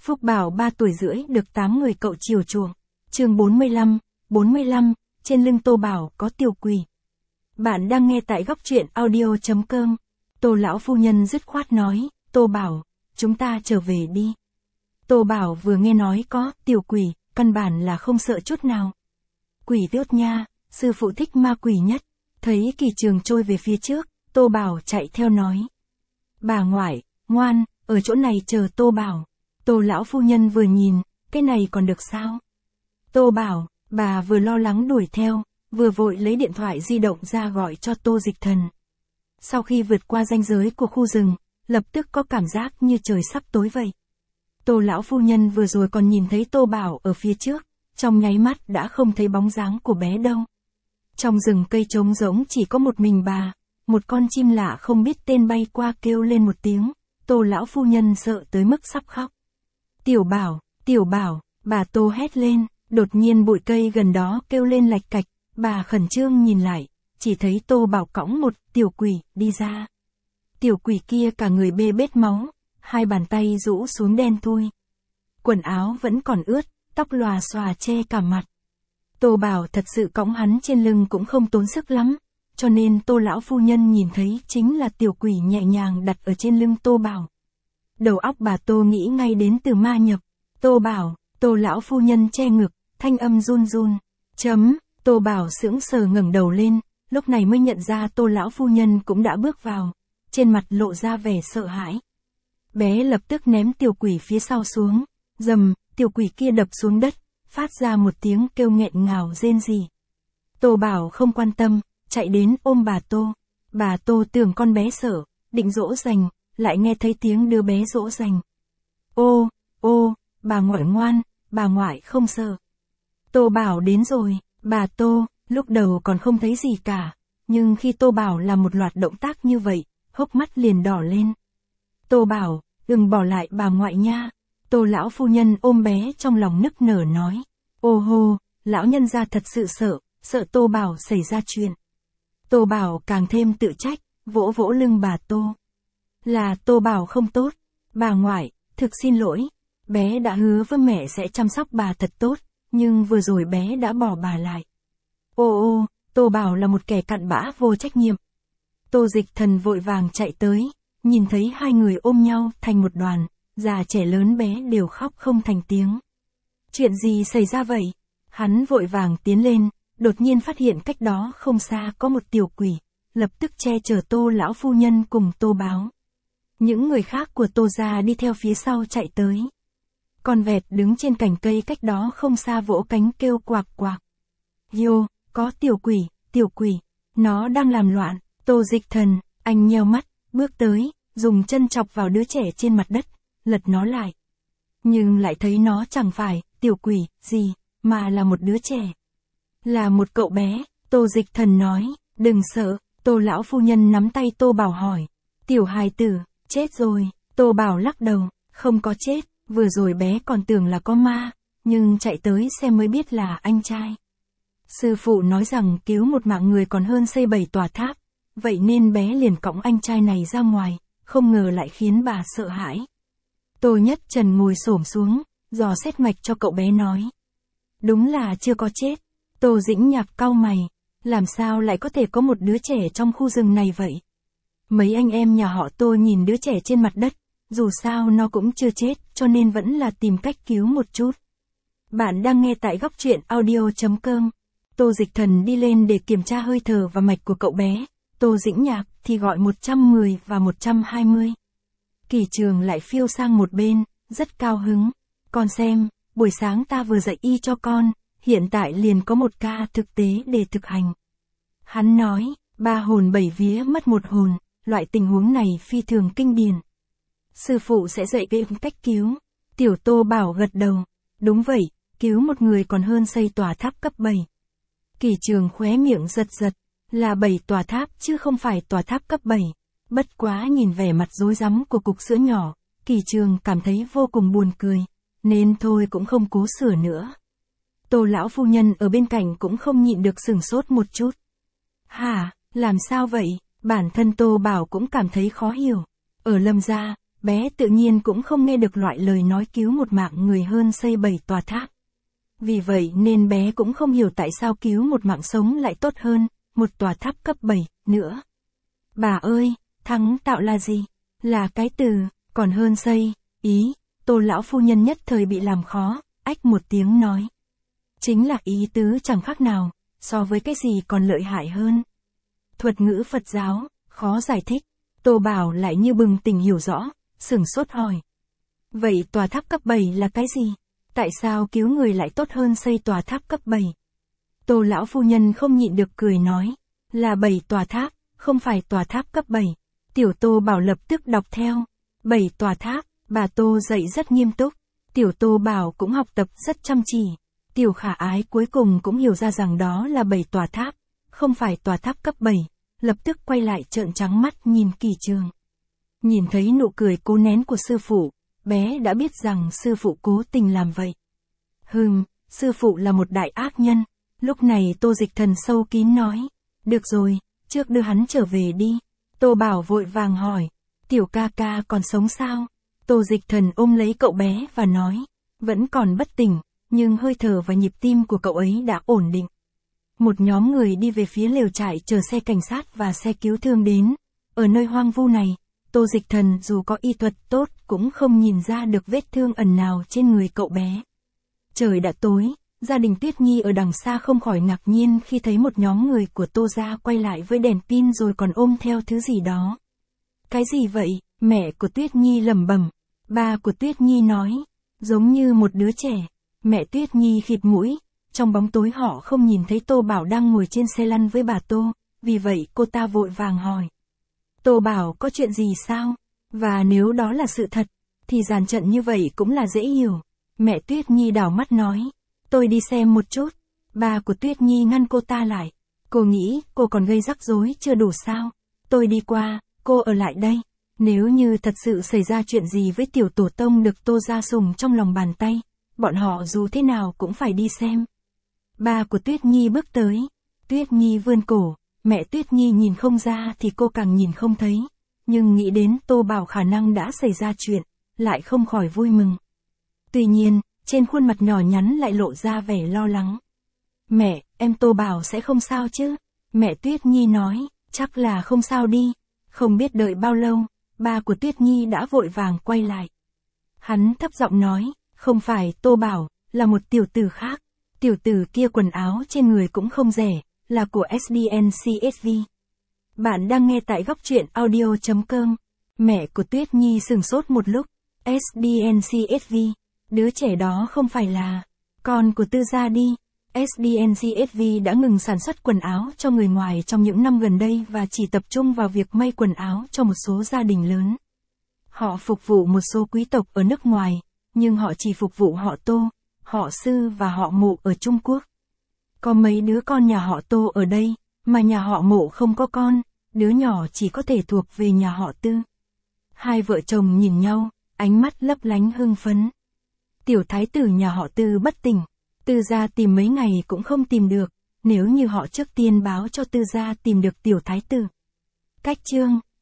Phúc Bảo 3 tuổi rưỡi được 8 người cậu chiều chuộng. Chương 45, trên lưng Tô Bảo có tiểu quỷ. Bạn đang nghe tại góc truyện audio.com. Tô lão phu nhân dứt khoát nói, Tô Bảo, chúng ta trở về đi. Tô Bảo vừa nghe nói có tiểu quỷ, căn bản là không sợ chút nào. Quỷ tốt nha, sư phụ thích ma quỷ nhất. Thấy Kỳ Trường trôi về phía trước, Tô Bảo chạy theo nói. Bà ngoại, ngoan, ở chỗ này chờ Tô Bảo. Tô lão phu nhân vừa nhìn, cái này còn được sao? Tô Bảo, bà vừa lo lắng đuổi theo, vừa vội lấy điện thoại di động ra gọi cho Tô Dịch Thần. Sau khi vượt qua ranh giới của khu rừng, lập tức có cảm giác như trời sắp tối vậy. Tô lão phu nhân vừa rồi còn nhìn thấy Tô Bảo ở phía trước, trong nháy mắt đã không thấy bóng dáng của bé đâu. Trong rừng cây trống rỗng chỉ có một mình bà, một con chim lạ không biết tên bay qua kêu lên một tiếng, Tô lão phu nhân sợ tới mức sắp khóc. Tiểu Bảo, bà Tô hét lên, đột nhiên bụi cây gần đó kêu lên lạch cạch, bà khẩn trương nhìn lại, chỉ thấy Tô Bảo cõng một tiểu quỷ đi ra. Tiểu quỷ kia cả người bê bết máu, hai bàn tay rũ xuống đen thui. Quần áo vẫn còn ướt, tóc lòa xòa che cả mặt. Tô Bảo thật sự cõng hắn trên lưng cũng không tốn sức lắm, cho nên Tô lão phu nhân nhìn thấy chính là tiểu quỷ nhẹ nhàng đặt ở trên lưng Tô Bảo. Đầu óc bà Tô nghĩ ngay đến từ ma nhập. Tô Bảo, Tô lão phu nhân che ngực, thanh âm run run. Tô Bảo sững sờ ngẩng đầu lên, lúc này mới nhận ra Tô lão phu nhân cũng đã bước vào, trên mặt lộ ra vẻ sợ hãi. Bé lập tức ném tiểu quỷ phía sau xuống, rầm, tiểu quỷ kia đập xuống đất, phát ra một tiếng kêu nghẹn ngào rên rỉ. Tô Bảo không quan tâm, chạy đến ôm bà Tô. Bà Tô tưởng con bé sợ, định dỗ dành, lại nghe thấy tiếng đứa bé dỗ dành. Ô, bà ngoại ngoan, bà ngoại không sợ. Tô Bảo đến rồi, bà Tô, lúc đầu còn không thấy gì cả, nhưng khi Tô Bảo làm một loạt động tác như vậy, hốc mắt liền đỏ lên. Tô Bảo, đừng bỏ lại bà ngoại nha. Tô lão phu nhân ôm bé trong lòng nức nở nói. Ô hô, lão nhân gia thật sự sợ Tô Bảo xảy ra chuyện. Tô Bảo càng thêm tự trách, vỗ vỗ lưng bà Tô. Là Tô Bảo không tốt, bà ngoại, thực xin lỗi, bé đã hứa với mẹ sẽ chăm sóc bà thật tốt, nhưng vừa rồi bé đã bỏ bà lại. Ô, Tô Bảo là một kẻ cặn bã vô trách nhiệm. Tô Dịch Thần vội vàng chạy tới, nhìn thấy hai người ôm nhau thành một đoàn, già trẻ lớn bé đều khóc không thành tiếng. Chuyện gì xảy ra vậy? Hắn vội vàng tiến lên, đột nhiên phát hiện cách đó không xa có một tiểu quỷ, lập tức che chở Tô lão phu nhân cùng Tô Báo. Những người khác của Tô gia đi theo phía sau chạy tới. Con vẹt đứng trên cành cây cách đó không xa vỗ cánh kêu quạc quạc. Yo, có tiểu quỷ, nó đang làm loạn. Tô Dịch Thần, anh nheo mắt, bước tới, dùng chân chọc vào đứa trẻ trên mặt đất, lật nó lại. Nhưng lại thấy nó chẳng phải tiểu quỷ gì, mà là một đứa trẻ. Là một cậu bé. Tô Dịch Thần nói, đừng sợ. Tô lão phu nhân nắm tay Tô Bảo hỏi. Tiểu hài tử, chết rồi. Tô Bảo lắc đầu, không có chết, vừa rồi bé còn tưởng là có ma, nhưng chạy tới xem mới biết là anh trai. Sư phụ nói rằng cứu một mạng người còn hơn xây 7 tòa tháp, vậy nên bé liền cõng anh trai này ra ngoài, không ngờ lại khiến bà sợ hãi. Tô Nhất Trần ngồi xổm xuống, dò xét mạch cho cậu bé nói. Đúng là chưa có chết. Tô Dĩnh Nhạc cau mày, làm sao lại có thể có một đứa trẻ trong khu rừng này vậy? Mấy anh em nhà họ Tô nhìn đứa trẻ trên mặt đất, dù sao nó cũng chưa chết, cho nên vẫn là tìm cách cứu một chút. Bạn đang nghe tại góc truyện audio.com. Tô Dịch Thần đi lên để kiểm tra hơi thở và mạch của cậu bé, Tô Dĩnh Nhạc thì gọi 110 và 120. Kỳ Trường lại phiêu sang một bên, rất cao hứng. Con xem, buổi sáng ta vừa dạy y cho con, hiện tại liền có một ca thực tế để thực hành. Hắn nói, 3 hồn 7 vía mất một hồn, loại tình huống này phi thường kinh điển. Sư phụ sẽ dạy về cách cứu. Tiểu Tô Bảo gật đầu. Đúng vậy, cứu một người còn hơn xây tòa tháp cấp 7. Kỳ Trường khóe miệng giật, là 7 tòa tháp chứ không phải tòa tháp cấp 7. Bất quá nhìn vẻ mặt rối rắm của cục sữa nhỏ, Kỳ Trường cảm thấy vô cùng buồn cười, nên thôi cũng không cố sửa nữa. Tô lão phu nhân ở bên cạnh cũng không nhịn được sửng sốt một chút. Hả, làm sao vậy? Bản thân Tô Bảo cũng cảm thấy khó hiểu. Ở Lâm gia, bé tự nhiên cũng không nghe được loại lời nói cứu một mạng người hơn xây 7 tòa tháp. Vì vậy nên bé cũng không hiểu tại sao cứu một mạng sống lại tốt hơn, một tòa tháp cấp 7, nữa. Bà ơi, thắng tạo là gì? Là cái từ, còn hơn xây, ý, Tô lão phu nhân nhất thời bị làm khó, ách một tiếng nói. Chính là ý tứ chẳng khác nào, so với cái gì còn lợi hại hơn. Thuật ngữ Phật giáo, khó giải thích, Tô Bảo lại như bừng tỉnh hiểu rõ, sửng sốt hỏi. Vậy tòa tháp cấp 7 là cái gì? Tại sao cứu người lại tốt hơn xây tòa tháp cấp 7? Tô lão phu nhân không nhịn được cười nói. Là 7 tòa tháp, không phải tòa tháp cấp 7. Tiểu Tô Bảo lập tức đọc theo. 7 tòa tháp, bà Tô dạy rất nghiêm túc. Tiểu Tô Bảo cũng học tập rất chăm chỉ. Tiểu Khả Ái cuối cùng cũng hiểu ra rằng đó là 7 tòa tháp, không phải tòa tháp cấp 7, lập tức quay lại trợn trắng mắt nhìn Kỳ Trường. Nhìn thấy nụ cười cố nén của sư phụ, bé đã biết rằng sư phụ cố tình làm vậy. Sư phụ là một đại ác nhân. Lúc này Tô Dịch Thần sâu kín nói. Được rồi, trước đưa hắn trở về đi. Tô Bảo vội vàng hỏi. Tiểu ca ca còn sống sao? Tô Dịch Thần ôm lấy cậu bé và nói. Vẫn còn bất tỉnh, nhưng hơi thở và nhịp tim của cậu ấy đã ổn định. Một nhóm người đi về phía lều trại chờ xe cảnh sát và xe cứu thương đến. Ở nơi hoang vu này, Tô Dịch Thần dù có y thuật tốt cũng không nhìn ra được vết thương ẩn nào trên người cậu bé. Trời đã tối, gia đình Tuyết Nhi ở đằng xa không khỏi ngạc nhiên khi thấy một nhóm người của Tô gia quay lại với đèn pin rồi còn ôm theo thứ gì đó. Cái gì vậy? Mẹ của Tuyết Nhi lẩm bẩm. Ba của Tuyết Nhi nói, giống như một đứa trẻ. Mẹ Tuyết Nhi khịt mũi, trong bóng tối họ không nhìn thấy Tô Bảo đang ngồi trên xe lăn với bà Tô, vì vậy cô ta vội vàng hỏi. Tô Bảo có chuyện gì sao? Và nếu đó là sự thật, thì dàn trận như vậy cũng là dễ hiểu. Mẹ Tuyết Nhi đảo mắt nói, tôi đi xem một chút. Ba của Tuyết Nhi ngăn cô ta lại. Cô nghĩ cô còn gây rắc rối chưa đủ sao? Tôi đi qua, cô ở lại đây. Nếu như thật sự xảy ra chuyện gì với tiểu tổ tông được Tô gia sủng trong lòng bàn tay, bọn họ dù thế nào cũng phải đi xem. Ba của Tuyết Nhi bước tới. Tuyết Nhi vươn cổ. Mẹ Tuyết Nhi nhìn không ra thì cô càng nhìn không thấy. Nhưng nghĩ đến Tô Bảo khả năng đã xảy ra chuyện, lại không khỏi vui mừng. Tuy nhiên, trên khuôn mặt nhỏ nhắn lại lộ ra vẻ lo lắng. Mẹ, em Tô Bảo sẽ không sao chứ? Mẹ Tuyết Nhi nói, chắc là không sao đi. Không biết đợi bao lâu, ba của Tuyết Nhi đã vội vàng quay lại. Hắn thấp giọng nói, không phải Tô Bảo, là một tiểu tử khác. Tiểu tử kia quần áo trên người cũng không rẻ, là của SDNCSV. Bạn đang nghe tại góc truyện audio.com. Mẹ của Tuyết Nhi sửng sốt một lúc. SDNCSV, đứa trẻ đó không phải là con của Tư gia đi. SDNCSV đã ngừng sản xuất quần áo cho người ngoài trong những năm gần đây và chỉ tập trung vào việc may quần áo cho một số gia đình lớn. Họ phục vụ một số quý tộc ở nước ngoài, nhưng họ chỉ phục vụ họ Tô, họ Sư và họ Mộ ở Trung Quốc. Có mấy đứa con nhà họ Tô ở đây, mà nhà họ Mộ không có con, đứa nhỏ chỉ có thể thuộc về nhà họ Tư. Hai vợ chồng nhìn nhau, ánh mắt lấp lánh hưng phấn. Tiểu thái tử nhà họ Tư bất tỉnh, Tư gia tìm mấy ngày cũng không tìm được, nếu như họ trước tiên báo cho Tư gia tìm được tiểu thái tử. Cách chương